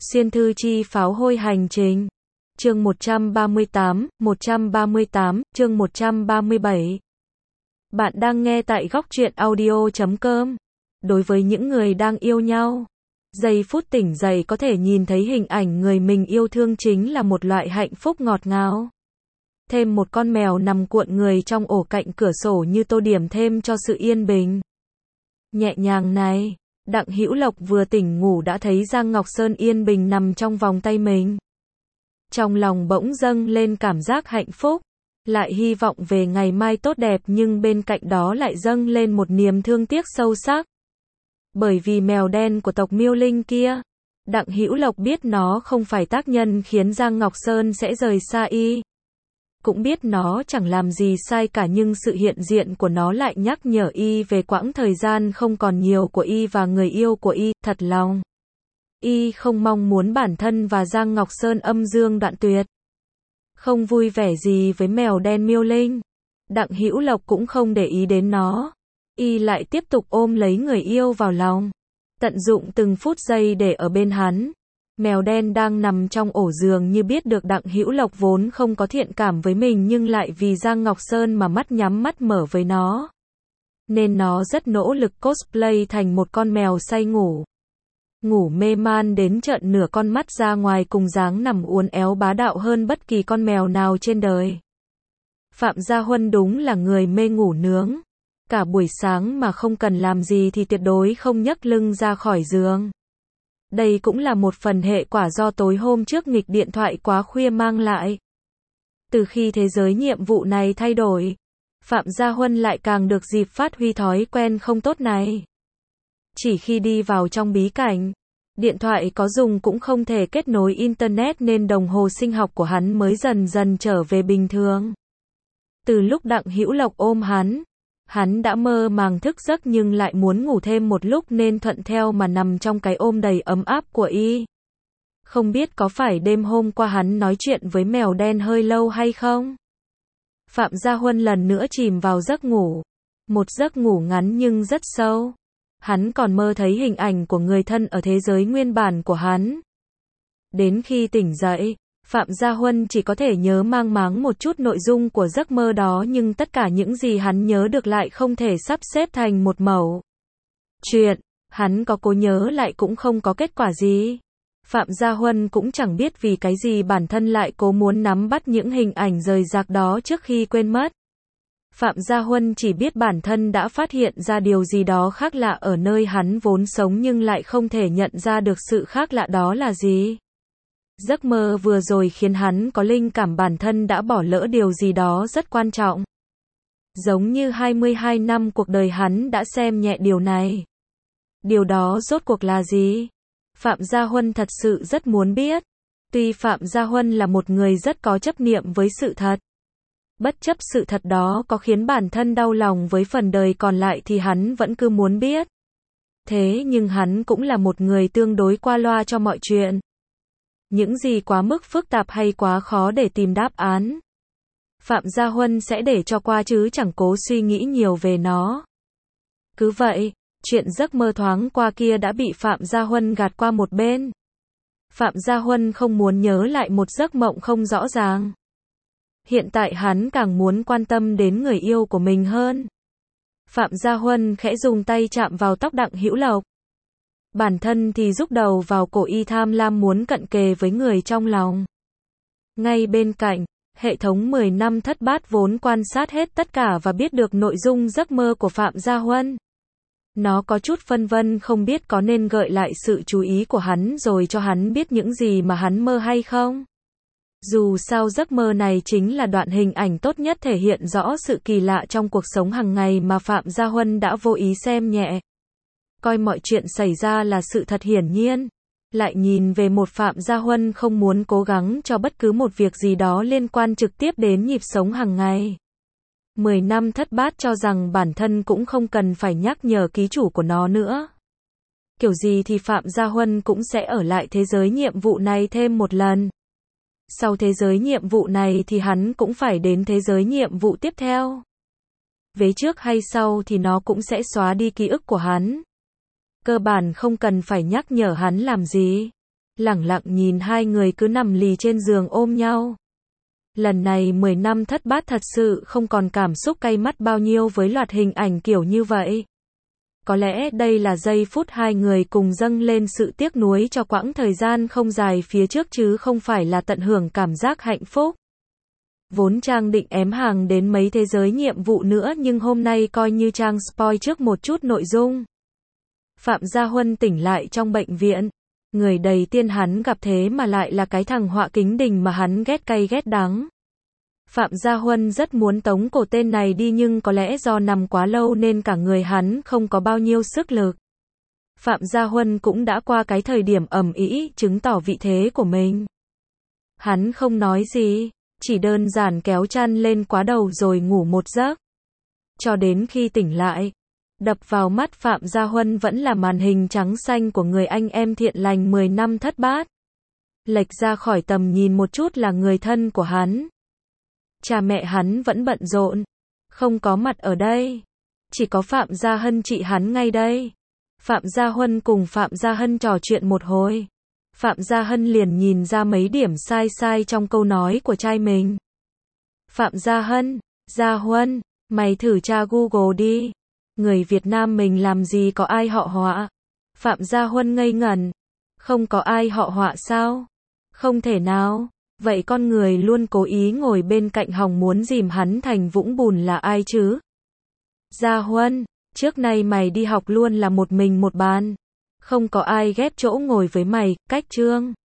Xuyên thư chi pháo hôi hành trình. Chương 138, chương 137. Bạn đang nghe tại góc truyện audio.com. Đối với những người đang yêu nhau, giây phút tỉnh dậy có thể nhìn thấy hình ảnh người mình yêu thương chính là một loại hạnh phúc ngọt ngào. Thêm một con mèo nằm cuộn người trong ổ cạnh cửa sổ như tô điểm thêm cho sự yên bình nhẹ nhàng này. Đặng Hữu Lộc vừa tỉnh ngủ đã thấy Giang Ngọc Sơn yên bình nằm trong vòng tay mình. Trong lòng bỗng dâng lên cảm giác hạnh phúc, lại hy vọng về ngày mai tốt đẹp, nhưng bên cạnh đó lại dâng lên một niềm thương tiếc sâu sắc. Bởi vì mèo đen của tộc Miêu Linh kia, Đặng Hữu Lộc biết nó không phải tác nhân khiến Giang Ngọc Sơn sẽ rời xa y. Cũng biết nó chẳng làm gì sai cả, nhưng sự hiện diện của nó lại nhắc nhở y về quãng thời gian không còn nhiều của y và người yêu của y. Thật lòng, y không mong muốn bản thân và Giang Ngọc Sơn âm dương đoạn tuyệt. Không vui vẻ gì với mèo đen Miêu Linh, Đặng Hữu Lộc cũng không để ý đến nó. Y lại tiếp tục ôm lấy người yêu vào lòng, tận dụng từng phút giây để ở bên hắn. Mèo đen đang nằm trong ổ giường như biết được Đặng Hữu Lộc vốn không có thiện cảm với mình, nhưng lại vì Giang Ngọc Sơn mà mắt nhắm mắt mở với nó. Nên nó rất nỗ lực cosplay thành một con mèo say ngủ. Ngủ mê man đến trợn nửa con mắt ra ngoài, cùng dáng nằm uốn éo bá đạo hơn bất kỳ con mèo nào trên đời. Phạm Gia Huân đúng là người mê ngủ nướng. Cả buổi sáng mà không cần làm gì thì tuyệt đối không nhấc lưng ra khỏi giường. Đây cũng là một phần hệ quả do tối hôm trước nghịch điện thoại quá khuya mang lại. Từ khi thế giới nhiệm vụ này thay đổi, Phạm Gia Huân lại càng được dịp phát huy thói quen không tốt này. Chỉ khi đi vào trong bí cảnh, điện thoại có dùng cũng không thể kết nối internet, nên đồng hồ sinh học của hắn mới dần dần trở về bình thường. Từ lúc Đặng Hữu Lộc ôm hắn đã mơ màng thức giấc nhưng lại muốn ngủ thêm một lúc, nên thuận theo mà nằm trong cái ôm đầy ấm áp của y. Không biết có phải đêm hôm qua hắn nói chuyện với mèo đen hơi lâu hay không? Phạm Gia Huân lần nữa chìm vào giấc ngủ. Một giấc ngủ ngắn nhưng rất sâu. Hắn còn mơ thấy hình ảnh của người thân ở thế giới nguyên bản của hắn. Đến khi tỉnh dậy, Phạm Gia Huân chỉ có thể nhớ mang máng một chút nội dung của giấc mơ đó, nhưng tất cả những gì hắn nhớ được lại không thể sắp xếp thành một mẩu chuyện. Hắn có cố nhớ lại cũng không có kết quả gì. Phạm Gia Huân cũng chẳng biết vì cái gì bản thân lại cố muốn nắm bắt những hình ảnh rời rạc đó trước khi quên mất. Phạm Gia Huân chỉ biết bản thân đã phát hiện ra điều gì đó khác lạ ở nơi hắn vốn sống, nhưng lại không thể nhận ra được sự khác lạ đó là gì. Giấc mơ vừa rồi khiến hắn có linh cảm bản thân đã bỏ lỡ điều gì đó rất quan trọng. Giống như 22 năm cuộc đời hắn đã xem nhẹ điều này. Điều đó rốt cuộc là gì? Phạm Gia Huân thật sự rất muốn biết. Tuy Phạm Gia Huân là một người rất có chấp niệm với sự thật, bất chấp sự thật đó có khiến bản thân đau lòng với phần đời còn lại thì hắn vẫn cứ muốn biết. Thế nhưng hắn cũng là một người tương đối qua loa cho mọi chuyện. Những gì quá mức phức tạp hay quá khó để tìm đáp án, Phạm Gia Huân sẽ để cho qua chứ chẳng cố suy nghĩ nhiều về nó. Cứ vậy, chuyện giấc mơ thoáng qua kia đã bị Phạm Gia Huân gạt qua một bên. Phạm Gia Huân không muốn nhớ lại một giấc mộng không rõ ràng. Hiện tại hắn càng muốn quan tâm đến người yêu của mình hơn. Phạm Gia Huân khẽ dùng tay chạm vào tóc Đặng Hữu Lộc. Bản thân thì rúc đầu vào cổ y, tham lam muốn cận kề với người trong lòng. Ngay bên cạnh, hệ thống 10 năm thất bát vốn quan sát hết tất cả và biết được nội dung giấc mơ của Phạm Gia Huân. Nó có chút phân vân không biết có nên gợi lại sự chú ý của hắn rồi cho hắn biết những gì mà hắn mơ hay không. Dù sao giấc mơ này chính là đoạn hình ảnh tốt nhất thể hiện rõ sự kỳ lạ trong cuộc sống hàng ngày mà Phạm Gia Huân đã vô ý xem nhẹ. Coi mọi chuyện xảy ra là sự thật hiển nhiên. Lại nhìn về một Phạm Gia Huân không muốn cố gắng cho bất cứ một việc gì đó liên quan trực tiếp đến nhịp sống hàng ngày. 10 năm thất bát cho rằng bản thân cũng không cần phải nhắc nhở ký chủ của nó nữa. Kiểu gì thì Phạm Gia Huân cũng sẽ ở lại thế giới nhiệm vụ này thêm một lần. Sau thế giới nhiệm vụ này thì hắn cũng phải đến thế giới nhiệm vụ tiếp theo. Về trước hay sau thì nó cũng sẽ xóa đi ký ức của hắn. Cơ bản không cần phải nhắc nhở hắn làm gì. lẳng lặng nhìn hai người cứ nằm lì trên giường ôm nhau. Lần này 10 năm thất bát thật sự không còn cảm xúc cay mắt bao nhiêu với loạt hình ảnh kiểu như vậy. Có lẽ đây là giây phút hai người cùng dâng lên sự tiếc nuối cho quãng thời gian không dài phía trước chứ không phải là tận hưởng cảm giác hạnh phúc. Vốn Trang định ém hàng đến mấy thế giới nhiệm vụ nữa nhưng hôm nay coi như Trang spoil trước một chút nội dung. Phạm Gia Huân tỉnh lại trong bệnh viện. Người đầy tiên hắn gặp thế mà lại là cái thằng họa kính đình mà hắn ghét cay ghét đắng. Phạm Gia Huân rất muốn tống cổ tên này đi nhưng có lẽ do nằm quá lâu nên cả người hắn không có bao nhiêu sức lực. Phạm Gia Huân cũng đã qua cái thời điểm ầm ĩ chứng tỏ vị thế của mình. Hắn không nói gì, chỉ đơn giản kéo chăn lên quá đầu rồi ngủ một giấc. Cho đến khi tỉnh lại, đập vào mắt Phạm Gia Huân vẫn là màn hình trắng xanh của người anh em thiện lành 10 năm thất bát. Lệch ra khỏi tầm nhìn một chút là người thân của hắn. Cha mẹ hắn vẫn bận rộn, không có mặt ở đây. Chỉ có Phạm Gia Hân chị hắn ngay đây. Phạm Gia Huân cùng Phạm Gia Hân trò chuyện một hồi. Phạm Gia Hân liền nhìn ra mấy điểm sai sai trong câu nói của trai mình. Phạm Gia Hân, Gia Huân, mày thử tra Google đi. Người Việt Nam mình làm gì có ai họ Họa. Phạm Gia Huân ngây ngẩn. Không có ai họ Họa sao? Không thể nào. Vậy con người luôn cố ý ngồi bên cạnh hòng muốn dìm hắn thành vũng bùn là ai chứ? Gia Huân, trước nay mày đi học luôn là một mình một bàn. Không có ai ghép chỗ ngồi với mày, cách Trương.